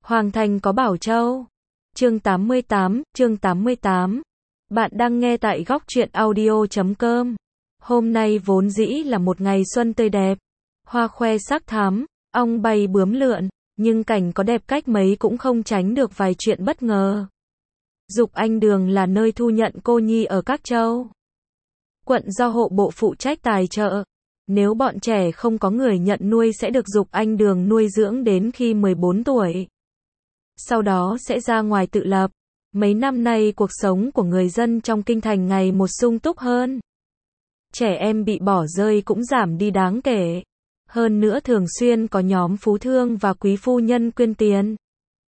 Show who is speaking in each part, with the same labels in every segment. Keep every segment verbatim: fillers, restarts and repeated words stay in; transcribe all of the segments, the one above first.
Speaker 1: Hoàng thành có Bảo Châu. Chương tám mươi tám, chương tám mươi tám. Bạn đang nghe tại góc truyện audio chấm com. Hôm nay vốn dĩ là một ngày xuân tươi đẹp, hoa khoe sắc thắm, ong bay bướm lượn, nhưng cảnh có đẹp cách mấy cũng không tránh được vài chuyện bất ngờ. Dục Anh Đường là nơi thu nhận cô nhi ở các châu, quận do hộ bộ phụ trách tài trợ. Nếu bọn trẻ không có người nhận nuôi sẽ được Dục Anh Đường nuôi dưỡng đến khi mười bốn tuổi. Sau đó sẽ ra ngoài tự lập. Mấy năm nay cuộc sống của người dân trong kinh thành ngày một sung túc hơn. Trẻ em bị bỏ rơi cũng giảm đi đáng kể. Hơn nữa thường xuyên có nhóm phú thương và quý phu nhân quyên tiền.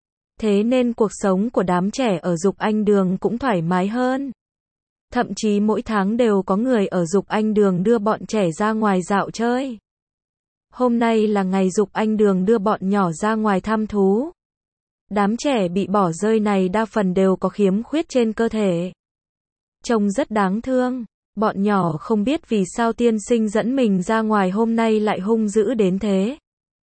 Speaker 1: Thế nên cuộc sống của đám trẻ ở Dục Anh Đường cũng thoải mái hơn. Thậm chí mỗi tháng đều có người ở Dục Anh Đường đưa bọn trẻ ra ngoài dạo chơi. Hôm nay là ngày Dục Anh Đường đưa bọn nhỏ ra ngoài thăm thú. Đám trẻ bị bỏ rơi này đa phần đều có khiếm khuyết trên cơ thể. Trông rất đáng thương. Bọn nhỏ không biết vì sao tiên sinh dẫn mình ra ngoài hôm nay lại hung dữ đến thế.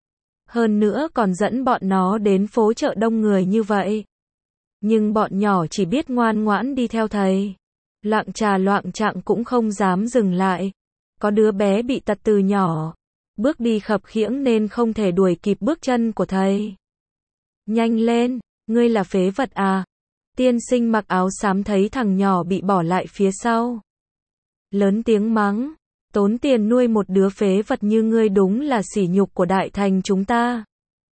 Speaker 1: Hơn nữa còn dẫn bọn nó đến phố chợ đông người như vậy. Nhưng bọn nhỏ chỉ biết ngoan ngoãn đi theo thầy. Loạng trà loạng trạng cũng không dám dừng lại. Có đứa bé bị tật từ nhỏ, bước đi khập khiễng nên không thể đuổi kịp bước chân của thầy. Nhanh lên, ngươi là phế vật à? Tiên sinh mặc áo xám thấy thằng nhỏ bị bỏ lại phía sau, lớn tiếng mắng, tốn tiền nuôi một đứa phế vật như ngươi đúng là sỉ nhục của đại thành chúng ta.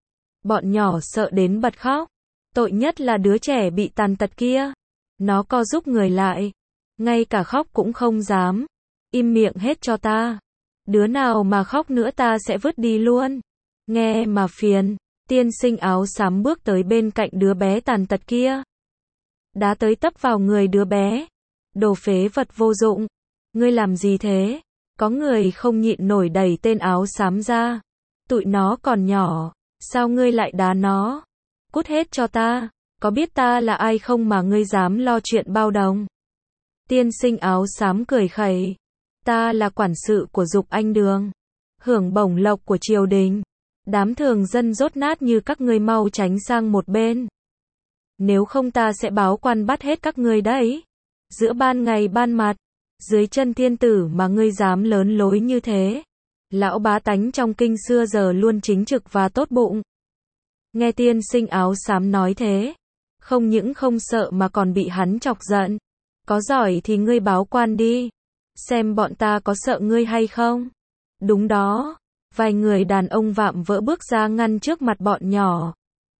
Speaker 1: Bọn nhỏ sợ đến bật khóc, tội nhất là đứa trẻ bị tàn tật kia. Nó co rúm người lại, ngay cả khóc cũng không dám. Im miệng hết cho ta. Đứa nào mà khóc nữa ta sẽ vứt đi luôn. Nghe mà phiền. Tiên sinh áo xám bước tới bên cạnh đứa bé tàn tật kia, đá tới tấp vào người đứa bé. Đồ phế vật vô dụng, ngươi làm gì thế? Có người không nhịn nổi đẩy tên áo xám ra. Tụi nó còn nhỏ, sao ngươi lại đá nó? Cút hết cho ta, có biết ta là ai không mà ngươi dám lo chuyện bao đồng? Tiên sinh áo xám cười khẩy, ta là quản sự của Dục Anh Đường, hưởng bổng lộc của triều đình. Đám thường dân dốt nát như các ngươi mau tránh sang một bên. Nếu không ta sẽ báo quan bắt hết các ngươi đấy. Giữa ban ngày ban mặt, dưới chân thiên tử mà ngươi dám lớn lối như thế. Lão bá tánh trong kinh xưa giờ luôn chính trực và tốt bụng. Nghe tiên sinh áo xám nói thế, không những không sợ mà còn bị hắn chọc giận. Có giỏi thì ngươi báo quan đi, xem bọn ta có sợ ngươi hay không. Đúng đó. Vài người đàn ông vạm vỡ bước ra ngăn trước mặt bọn nhỏ.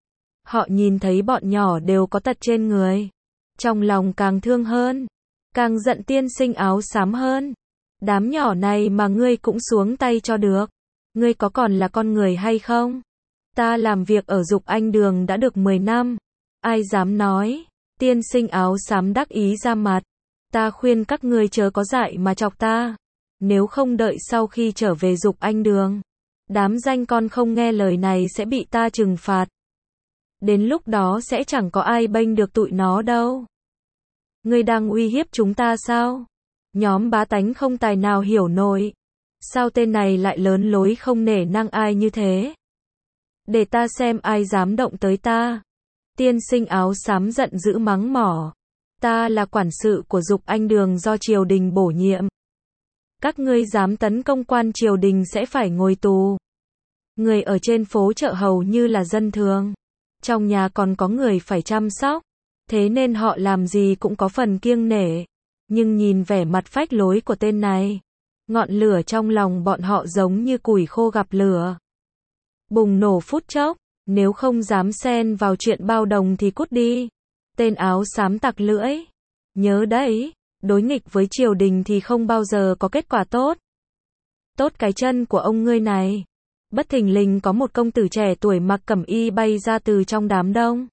Speaker 1: Họ nhìn thấy bọn nhỏ đều có tật trên người, trong lòng càng thương hơn, càng giận tiên sinh áo xám hơn. Đám nhỏ này mà ngươi cũng xuống tay cho được. Ngươi có còn là con người hay không? Ta làm việc ở Dục Anh Đường đã được mười năm. Ai dám nói? Tiên sinh áo xám đắc ý ra mặt. Ta khuyên các ngươi chớ có dại mà chọc ta. Nếu không đợi sau khi trở về Dục Anh Đường, đám danh con không nghe lời này sẽ bị ta trừng phạt. Đến lúc đó sẽ chẳng có ai bênh được tụi nó đâu. Ngươi đang uy hiếp chúng ta sao? Nhóm bá tánh không tài nào hiểu nổi. Sao tên này lại lớn lối không nể nang ai như thế? Để ta xem ai dám động tới ta. Tiên sinh áo xám giận dữ mắng mỏ. Ta là quản sự của Dục Anh Đường do triều đình bổ nhiệm. Các ngươi dám tấn công quan triều đình sẽ phải ngồi tù. Người ở trên phố chợ hầu như là dân thường. Trong nhà còn có người phải chăm sóc. Thế nên họ làm gì cũng có phần kiêng nể. Nhưng nhìn vẻ mặt phách lối của tên này, ngọn lửa trong lòng bọn họ giống như củi khô gặp lửa, bùng nổ phút chốc. Nếu không dám xen vào chuyện bao đồng thì cút đi. Tên áo xám tặc lưỡi. Nhớ đấy. Đối nghịch với triều đình thì không bao giờ có kết quả tốt. Tốt cái chân của ông ngươi này. Bất thình lình có một công tử trẻ tuổi mặc cẩm y bay ra từ trong đám đông,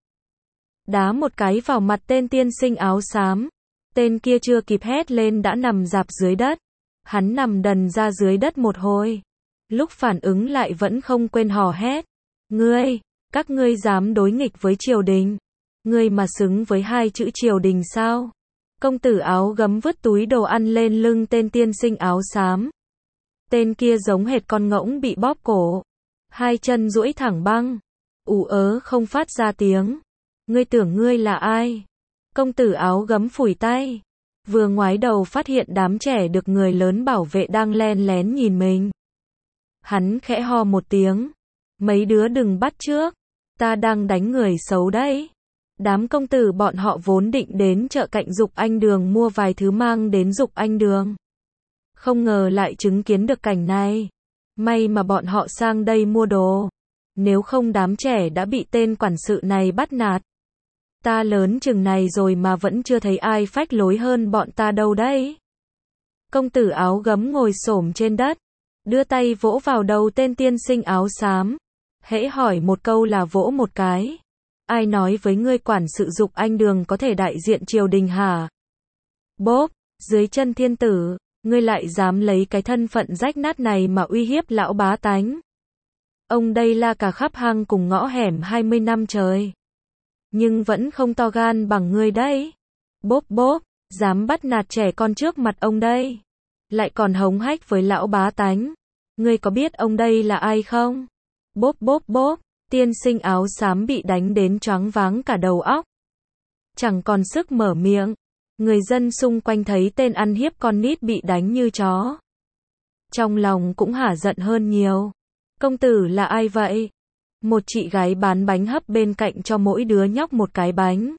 Speaker 1: đá một cái vào mặt tên tiên sinh áo xám. Tên kia chưa kịp hét lên đã nằm rạp dưới đất. Hắn nằm đần ra dưới đất một hồi. Lúc phản ứng lại vẫn không quên hò hét. Ngươi, các ngươi dám đối nghịch với triều đình. Ngươi mà xứng với hai chữ triều đình sao? Công tử áo gấm vứt túi đồ ăn lên lưng tên tiên sinh áo xám. Tên kia giống hệt con ngỗng bị bóp cổ, hai chân duỗi thẳng băng, ù ớ không phát ra tiếng. Ngươi tưởng ngươi là ai? Công tử áo gấm phủi tay. Vừa ngoái đầu phát hiện đám trẻ được người lớn bảo vệ đang len lén nhìn mình. Hắn khẽ ho một tiếng. Mấy đứa đừng bắt trước. Ta đang đánh người xấu đấy. Đám công tử bọn họ vốn định đến chợ cạnh Dục Anh Đường mua vài thứ mang đến Dục Anh Đường. Không ngờ lại chứng kiến được cảnh này. May mà bọn họ sang đây mua đồ. Nếu không đám trẻ đã bị tên quản sự này bắt nạt. Ta lớn chừng này rồi mà vẫn chưa thấy ai phách lối hơn bọn ta đâu đấy. Công tử áo gấm ngồi xổm trên đất. Đưa tay vỗ vào đầu tên tiên sinh áo xám. Hễ hỏi một câu là vỗ một cái. Ai nói với ngươi quản sự Dục Anh Đường có thể đại diện triều đình hả? Bốp, dưới chân thiên tử, ngươi lại dám lấy cái thân phận rách nát này mà uy hiếp lão bá tánh. Ông đây la cả khắp hang cùng ngõ hẻm hai mươi năm trời. Nhưng vẫn không to gan bằng ngươi đấy. Bốp bốp, dám bắt nạt trẻ con trước mặt ông đây. Lại còn hống hách với lão bá tánh. Ngươi có biết ông đây là ai không? Bốp bốp bốp, tiên sinh áo xám bị đánh đến choáng váng cả đầu óc. Chẳng còn sức mở miệng. Người dân xung quanh thấy tên ăn hiếp con nít bị đánh như chó. Trong lòng cũng hả giận hơn nhiều. Công tử là ai vậy? Một chị gái bán bánh hấp bên cạnh cho mỗi đứa nhóc một cái bánh.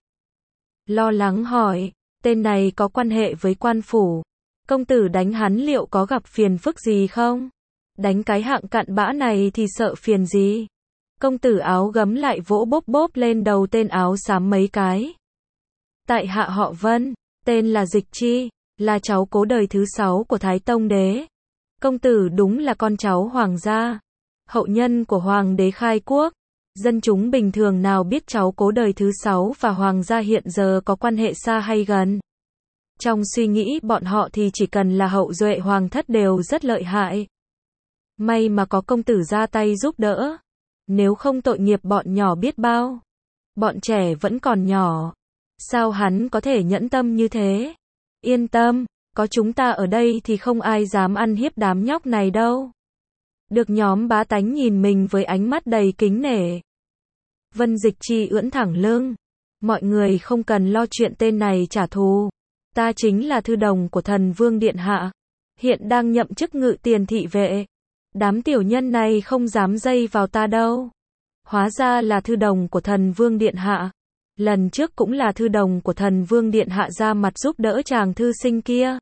Speaker 1: Lo lắng hỏi, tên này có quan hệ với quan phủ. Công tử đánh hắn liệu có gặp phiền phức gì không? Đánh cái hạng cặn bã này thì sợ phiền gì? Công tử áo gấm lại vỗ bốp bốp lên đầu tên áo xám mấy cái. Tại hạ họ Vân, tên là Dịch Chi, là cháu cố đời thứ sáu của Thái Tông Đế. Công tử đúng là con cháu hoàng gia, hậu nhân của hoàng đế khai quốc. Dân chúng bình thường nào biết cháu cố đời thứ sáu và hoàng gia hiện giờ có quan hệ xa hay gần. Trong suy nghĩ bọn họ thì chỉ cần là hậu duệ hoàng thất đều rất lợi hại. May mà có công tử ra tay giúp đỡ. Nếu không tội nghiệp bọn nhỏ biết bao. Bọn trẻ vẫn còn nhỏ. Sao hắn có thể nhẫn tâm như thế? Yên tâm, có chúng ta ở đây thì không ai dám ăn hiếp đám nhóc này đâu. Được nhóm bá tánh nhìn mình với ánh mắt đầy kính nể. Vân Dịch Chi ưỡn thẳng lưng. Mọi người không cần lo chuyện tên này trả thù. Ta chính là thư đồng của thần vương điện hạ. Hiện đang nhậm chức ngự tiền thị vệ. Đám tiểu nhân này không dám dây vào ta đâu. Hóa ra là thư đồng của thần vương điện hạ. Lần trước cũng là thư đồng của thần vương điện hạ ra mặt giúp đỡ chàng thư sinh kia.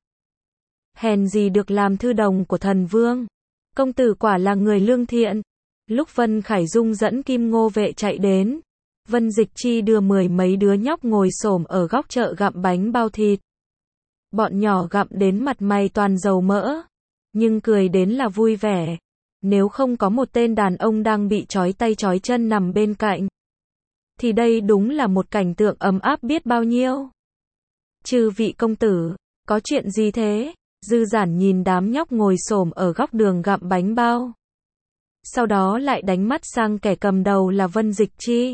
Speaker 1: Hèn gì được làm thư đồng của thần vương. Công tử quả là người lương thiện. Lúc Vân Khải Dung dẫn Kim Ngô vệ chạy đến, Vân Dịch Chi đưa mười mấy đứa nhóc ngồi xổm ở góc chợ gặm bánh bao thịt. Bọn nhỏ gặm đến mặt mày toàn dầu mỡ, nhưng cười đến là vui vẻ. Nếu không có một tên đàn ông đang bị trói tay trói chân nằm bên cạnh, thì đây đúng là một cảnh tượng ấm áp biết bao nhiêu. Chư vị công tử, có chuyện gì thế? Dư Giản nhìn đám nhóc ngồi xổm ở góc đường gặm bánh bao. Sau đó lại đánh mắt sang kẻ cầm đầu là Vân Dịch Chi.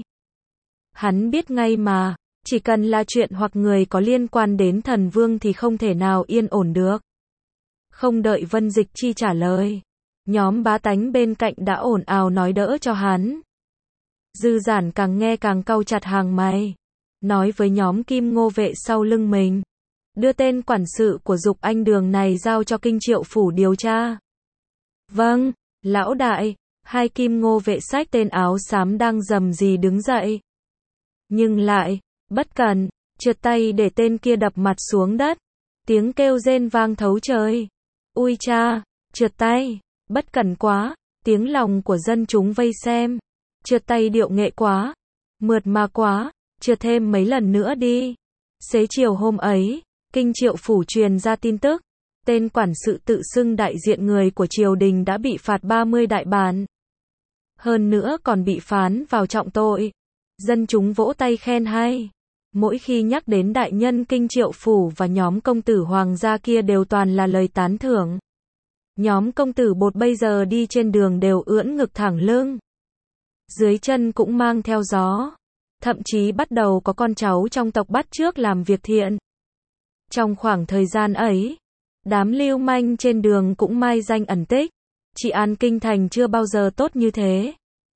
Speaker 1: Hắn biết ngay mà, chỉ cần là chuyện hoặc người có liên quan đến thần vương thì không thể nào yên ổn được. Không đợi Vân Dịch Chi trả lời, nhóm bá tánh bên cạnh đã ồn ào nói đỡ cho hắn. Dư Giản càng nghe càng cau chặt hàng mày, nói với nhóm Kim Ngô vệ sau lưng mình, đưa tên quản sự của Dục Anh Đường này giao cho Kinh Triệu phủ điều tra. Vâng, lão đại. Hai Kim Ngô vệ xách tên áo xám đang rầm rì đứng dậy. Nhưng lại, bất cẩn, trượt tay để tên kia đập mặt xuống đất. Tiếng kêu rên vang thấu trời. Ui cha, trượt tay, bất cẩn quá, tiếng lòng của dân chúng vây xem. Trượt tay điệu nghệ quá, mượt mà quá, trượt thêm mấy lần nữa đi. Xế chiều hôm ấy, Kinh Triệu phủ truyền ra tin tức. Tên quản sự tự xưng đại diện người của triều đình đã bị phạt ba mươi đại bản. Hơn nữa còn bị phán vào trọng tội. Dân chúng vỗ tay khen hay. Mỗi khi nhắc đến đại nhân Kinh Triệu phủ và nhóm công tử hoàng gia kia đều toàn là lời tán thưởng. Nhóm công tử bột bây giờ đi trên đường đều ưỡn ngực thẳng lưng. Dưới chân cũng mang theo gió. Thậm chí bắt đầu có con cháu trong tộc bắt chước làm việc thiện. Trong khoảng thời gian ấy, đám lưu manh trên đường cũng mai danh ẩn tích. Trị an kinh thành chưa bao giờ tốt như thế.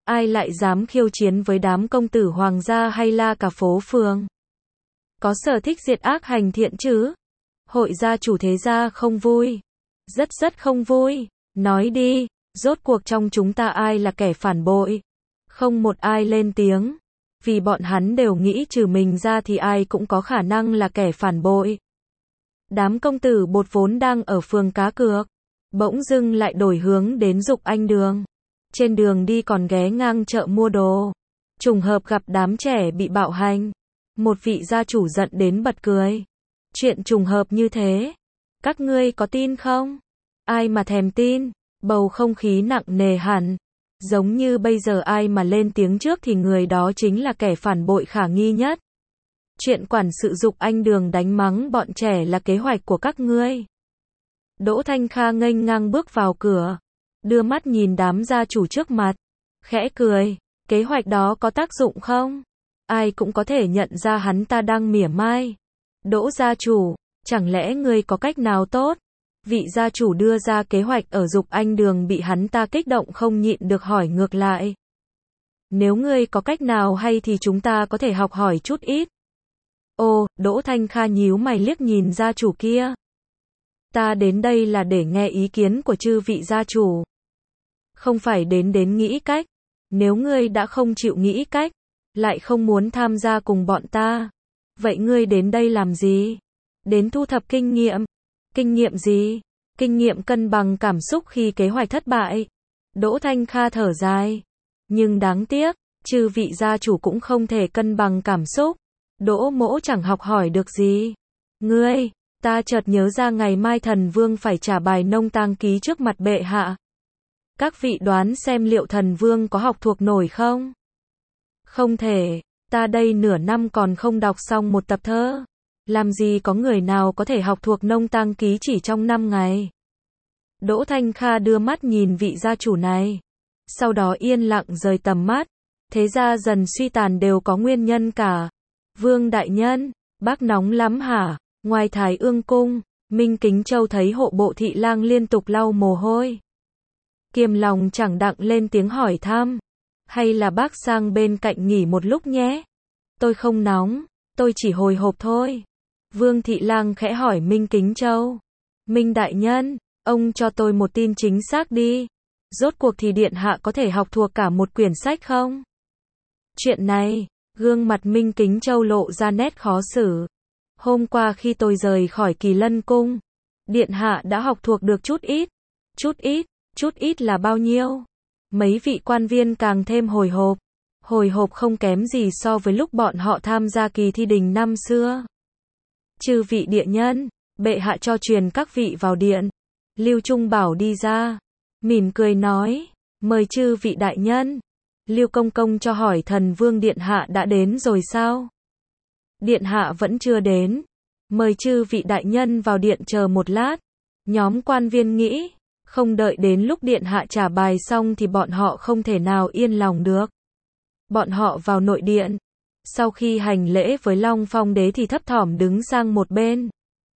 Speaker 1: Ai lại dám khiêu chiến với đám công tử hoàng gia hay la cả phố phường? Có sở thích diệt ác hành thiện chứ? Hội gia chủ thế gia không vui. Rất rất không vui. Nói đi, rốt cuộc trong chúng ta ai là kẻ phản bội? Không một ai lên tiếng. Vì bọn hắn đều nghĩ trừ mình ra thì ai cũng có khả năng là kẻ phản bội. Đám công tử bột vốn đang ở phường cá cược, bỗng dưng lại đổi hướng đến Dục Anh Đường. Trên đường đi còn ghé ngang chợ mua đồ. Trùng hợp gặp đám trẻ bị bạo hành. Một vị gia chủ giận đến bật cười. Chuyện trùng hợp như thế, các ngươi có tin không? Ai mà thèm tin? Bầu không khí nặng nề hẳn. Giống như bây giờ ai mà lên tiếng trước thì người đó chính là kẻ phản bội khả nghi nhất. Chuyện quản sự Dục Anh Đường đánh mắng bọn trẻ là kế hoạch của các ngươi. Đỗ Thanh Kha nghênh ngang bước vào cửa, đưa mắt nhìn đám gia chủ trước mặt, khẽ cười, kế hoạch đó có tác dụng không? Ai cũng có thể nhận ra hắn ta đang mỉa mai. Đỗ gia chủ, chẳng lẽ ngươi có cách nào tốt? Vị gia chủ đưa ra kế hoạch ở Dục Anh Đường bị hắn ta kích động không nhịn được hỏi ngược lại. Nếu ngươi có cách nào hay thì chúng ta có thể học hỏi chút ít. Ồ, Đỗ Thanh Kha nhíu mày liếc nhìn gia chủ kia. Ta đến đây là để nghe ý kiến của chư vị gia chủ. Không phải đến đến nghĩ cách. Nếu ngươi đã không chịu nghĩ cách, lại không muốn tham gia cùng bọn ta, vậy ngươi đến đây làm gì? Đến thu thập kinh nghiệm. Kinh nghiệm gì? Kinh nghiệm cân bằng cảm xúc khi kế hoạch thất bại. Đỗ Thanh Kha thở dài. Nhưng đáng tiếc, chư vị gia chủ cũng không thể cân bằng cảm xúc. Đỗ mỗ chẳng học hỏi được gì. Ngươi, ta chợt nhớ ra ngày mai thần vương phải trả bài nông tang ký trước mặt bệ hạ. Các vị đoán xem liệu thần vương có học thuộc nổi không? Không thể, ta đây nửa năm còn không đọc xong một tập thơ. Làm gì có người nào có thể học thuộc nông tang ký chỉ trong năm ngày. Đỗ Thanh Kha đưa mắt nhìn vị gia chủ này. Sau đó yên lặng rời tầm mắt. Thế ra dần suy tàn đều có nguyên nhân cả. Vương đại nhân, bác nóng lắm hả? Ngoài Thái Ương cung, Minh Kính Châu thấy hộ bộ thị lang liên tục lau mồ hôi. Kiềm lòng chẳng đặng lên tiếng hỏi thăm. Hay là bác sang bên cạnh nghỉ một lúc nhé? Tôi không nóng, tôi chỉ hồi hộp thôi. Vương thị lang khẽ hỏi Minh Kính Châu. Minh đại nhân, ông cho tôi một tin chính xác đi. Rốt cuộc thì điện hạ có thể học thuộc cả một quyển sách không? Chuyện này, gương mặt Minh Kính Châu lộ ra nét khó xử. Hôm qua khi tôi rời khỏi Kỳ Lân cung, điện hạ đã học thuộc được chút ít. Chút ít, chút ít là bao nhiêu? Mấy vị quan viên càng thêm hồi hộp. Hồi hộp không kém gì so với lúc bọn họ tham gia kỳ thi đình năm xưa. Chư vị địa nhân, bệ hạ cho truyền các vị vào điện. Lưu Trung Bảo đi ra, mỉm cười nói, mời chư vị đại nhân. Lưu Công Công cho hỏi thần vương điện hạ đã đến rồi sao? Điện hạ vẫn chưa đến. Mời chư vị đại nhân vào điện chờ một lát. Nhóm quan viên nghĩ, không đợi đến lúc điện hạ trả bài xong thì bọn họ không thể nào yên lòng được. Bọn họ vào nội điện. Sau khi hành lễ với Long Phong đế thì thấp thỏm đứng sang một bên.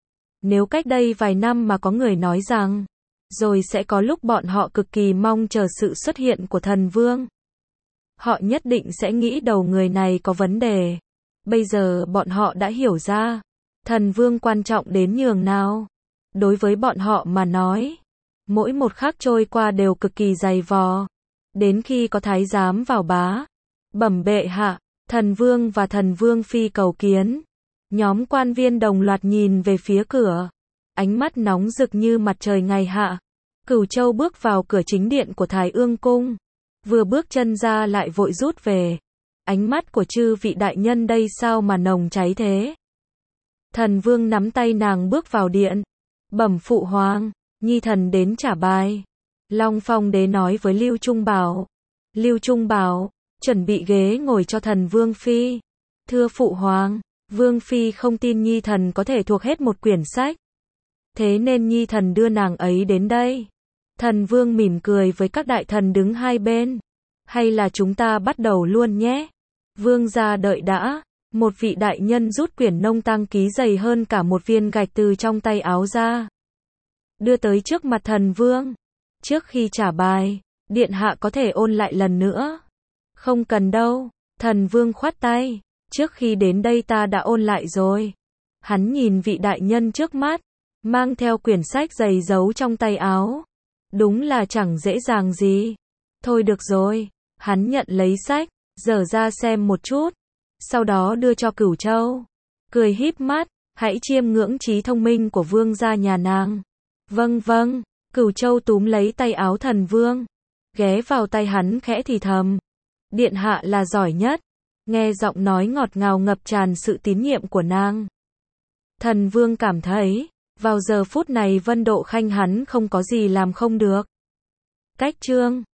Speaker 1: Nếu cách đây vài năm mà có người nói rằng, rồi sẽ có lúc bọn họ cực kỳ mong chờ sự xuất hiện của thần vương, họ nhất định sẽ nghĩ đầu người này có vấn đề. Bây giờ bọn họ đã hiểu ra, thần vương quan trọng đến nhường nào. Đối với bọn họ mà nói, mỗi một khắc trôi qua đều cực kỳ dày vò. Đến khi có thái giám vào bá, bẩm bệ hạ, thần vương và thần vương phi cầu kiến. Nhóm quan viên đồng loạt nhìn về phía cửa, ánh mắt nóng rực như mặt trời ngày hạ. Cửu Châu bước vào cửa chính điện của Thái Ương cung, vừa bước chân ra lại vội rút về. Ánh mắt của chư vị đại nhân đây sao mà nồng cháy thế? Thần vương nắm tay nàng bước vào điện, bẩm phụ hoàng, nhi thần đến trả bài. Long Phong đế nói với Lưu Trung Bảo. Lưu Trung Bảo, chuẩn bị ghế ngồi cho thần vương phi. Thưa phụ hoàng, vương phi không tin nhi thần có thể thuộc hết một quyển sách. Thế nên nhi thần đưa nàng ấy đến đây. Thần vương mỉm cười với các đại thần đứng hai bên. Hay là chúng ta bắt đầu luôn nhé? Vương gia đợi đã. Một vị đại nhân rút quyển nông tang ký dày hơn cả một viên gạch từ trong tay áo ra, đưa tới trước mặt thần vương. Trước khi trả bài, điện hạ có thể ôn lại lần nữa. Không cần đâu. Thần vương khoát tay. Trước khi đến đây ta đã ôn lại rồi. Hắn nhìn vị đại nhân trước mắt, mang theo quyển sách dày giấu trong tay áo. Đúng là chẳng dễ dàng gì. Thôi được rồi. Hắn nhận lấy sách, dở ra xem một chút. Sau đó đưa cho Cửu Châu. Cười híp mắt, hãy chiêm ngưỡng trí thông minh của vương gia nhà nàng. Vâng vâng. Cửu Châu túm lấy tay áo thần vương. Ghé vào tay hắn khẽ thì thầm. Điện hạ là giỏi nhất. Nghe giọng nói ngọt ngào ngập tràn sự tín nhiệm của nàng. Thần vương cảm thấy, vào giờ phút này Vân Độ Khanh hắn không có gì làm không được. Cách chương